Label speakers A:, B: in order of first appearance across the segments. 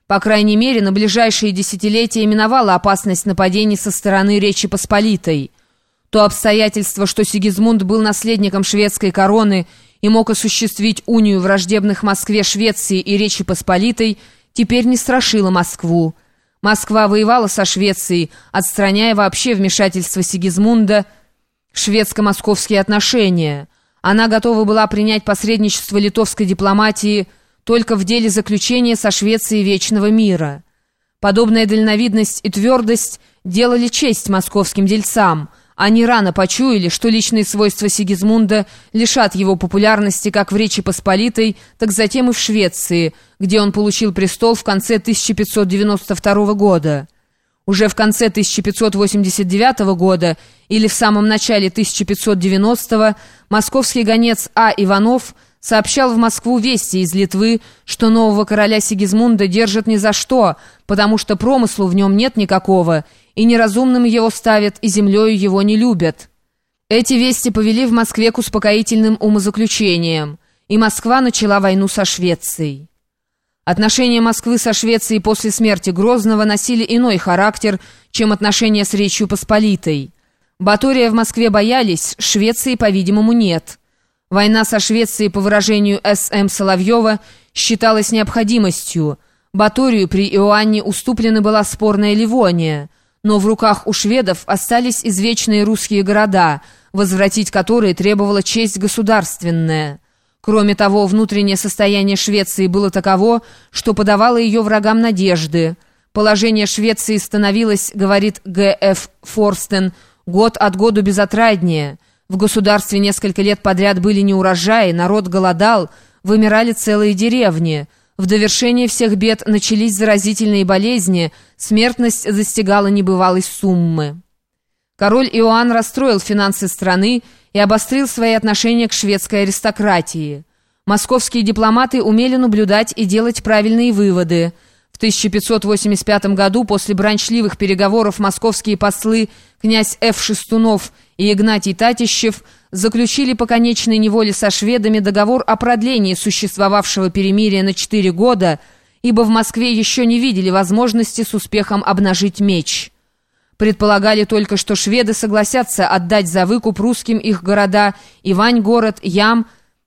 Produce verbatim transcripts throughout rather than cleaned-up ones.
A: По крайней мере, на ближайшие десятилетия миновала опасность нападений со стороны Речи Посполитой. То обстоятельство, что Сигизмунд был наследником шведской короны и мог осуществить унию враждебных Москве, Швеции и Речи Посполитой, теперь не страшило Москву. Москва воевала со Швецией, отстраняя вообще вмешательство Сигизмунда в шведско-московские отношения. Она готова была принять посредничество литовской дипломатии только в деле заключения со Швецией вечного мира. Подобная дальновидность и твердость делали честь московским дельцам. Они рано почуяли, что личные свойства Сигизмунда лишат его популярности как в Речи Посполитой, так затем и в Швеции, где он получил престол в конце тысяча пятьсот девяносто второго года. Уже в конце тысяча пятьсот восемьдесят девятого года или в самом начале тысяча пятьсот девяностого московский гонец А. Иванов сообщал в Москву вести из Литвы, что нового короля Сигизмунда держат ни за что, потому что промыслу в нем нет никакого, и неразумным его ставят, и землею его не любят. Эти вести повели в Москве к успокоительным умозаключениям, и Москва начала войну со Швецией. Отношения Москвы со Швецией после смерти Грозного носили иной характер, чем отношения с Речью Посполитой. Батория в Москве боялись, Швеции, по-видимому, нет. Война со Швецией, по выражению С М Соловьева, считалась необходимостью. Баторию при Иоанне уступлена была спорная Ливония, но в руках у шведов остались извечные русские города, возвратить которые требовала честь государственная. Кроме того, внутреннее состояние Швеции было таково, что подавало ее врагам надежды. Положение Швеции становилось, говорит Г Ф Форстен, год от года безотраднее. В государстве несколько лет подряд были неурожаи, народ голодал, вымирали целые деревни. В довершение всех бед начались заразительные болезни, смертность достигала небывалой суммы. Король Иоанн расстроил финансы страны и обострил свои отношения к шведской аристократии. Московские дипломаты умели наблюдать и делать правильные выводы. В тысяча пятьсот восемьдесят пятом году после бранчливых переговоров московские послы князь Ф. Шестунов и Игнатий Татищев заключили по конечной неволе со шведами договор о продлении существовавшего перемирия на четыре года, ибо в Москве еще не видели возможности с успехом обнажить меч. Предполагали только, что шведы согласятся отдать за выкуп русским их города Ивань-город, Ям,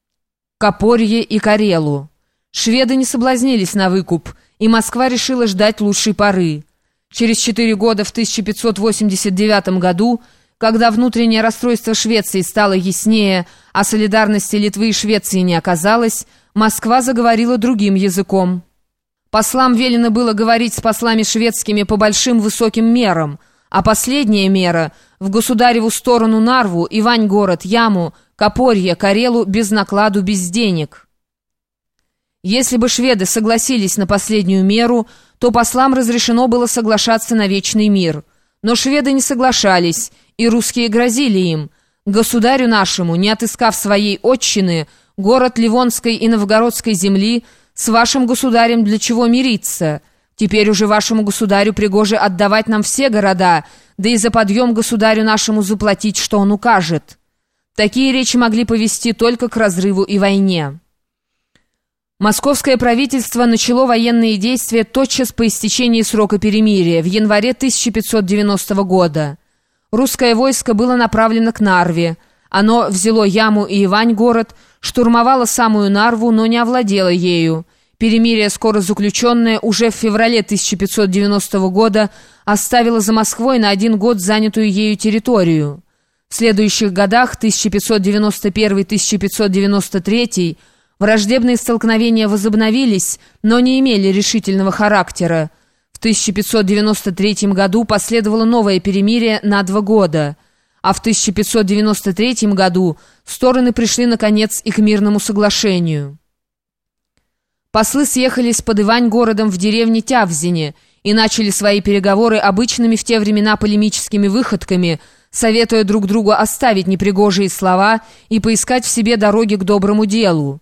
A: Копорье и Карелу. Шведы не соблазнились на выкуп, и Москва решила ждать лучшей поры. Через четыре года, в тысяча пятьсот восемьдесят девятом году, когда внутреннее расстройство Швеции стало яснее, а солидарности Литвы и Швеции не оказалось, Москва заговорила другим языком. Послам велено было говорить с послами шведскими по большим высоким мерам, а последняя мера — в государеву сторону Нарву, Ивань-город, Яму, Копорье, Карелу без накладу, без денег. Если бы шведы согласились на последнюю меру, то послам разрешено было соглашаться на вечный мир. Но шведы не соглашались, и русские грозили им: государю нашему, не отыскав своей отчины, город Ливонской и Новгородской земли, с вашим государем для чего мириться? Теперь уже вашему государю пригоже отдавать нам все города, да и за подъем государю нашему заплатить, что он укажет. Такие речи могли повести только к разрыву и войне. Московское правительство начало военные действия тотчас по истечении срока перемирия в январе тысяча пятьсот девяностого года. Русское войско было направлено к Нарве. Оно взяло Яму и Ивань-город, штурмовало самую Нарву, но не овладело ею. Перемирие, скоро заключенное, уже в феврале тысяча пятьсот девяностого года оставило за Москвой на один год занятую ею территорию. В следующих годах, тысяча пятьсот девяносто первый — тысяча пятьсот девяносто третий, враждебные столкновения возобновились, но не имели решительного характера. В тысяча пятьсот девяносто третьем году последовало новое перемирие на два года, а в тысяча пятьсот девяносто третьем году стороны пришли, наконец, и к мирному соглашению. Послы съехались под Ивань-городом в деревне Тявзине и начали свои переговоры обычными в те времена полемическими выходками, советуя друг другу оставить непригожие слова и поискать в себе дороги к доброму делу.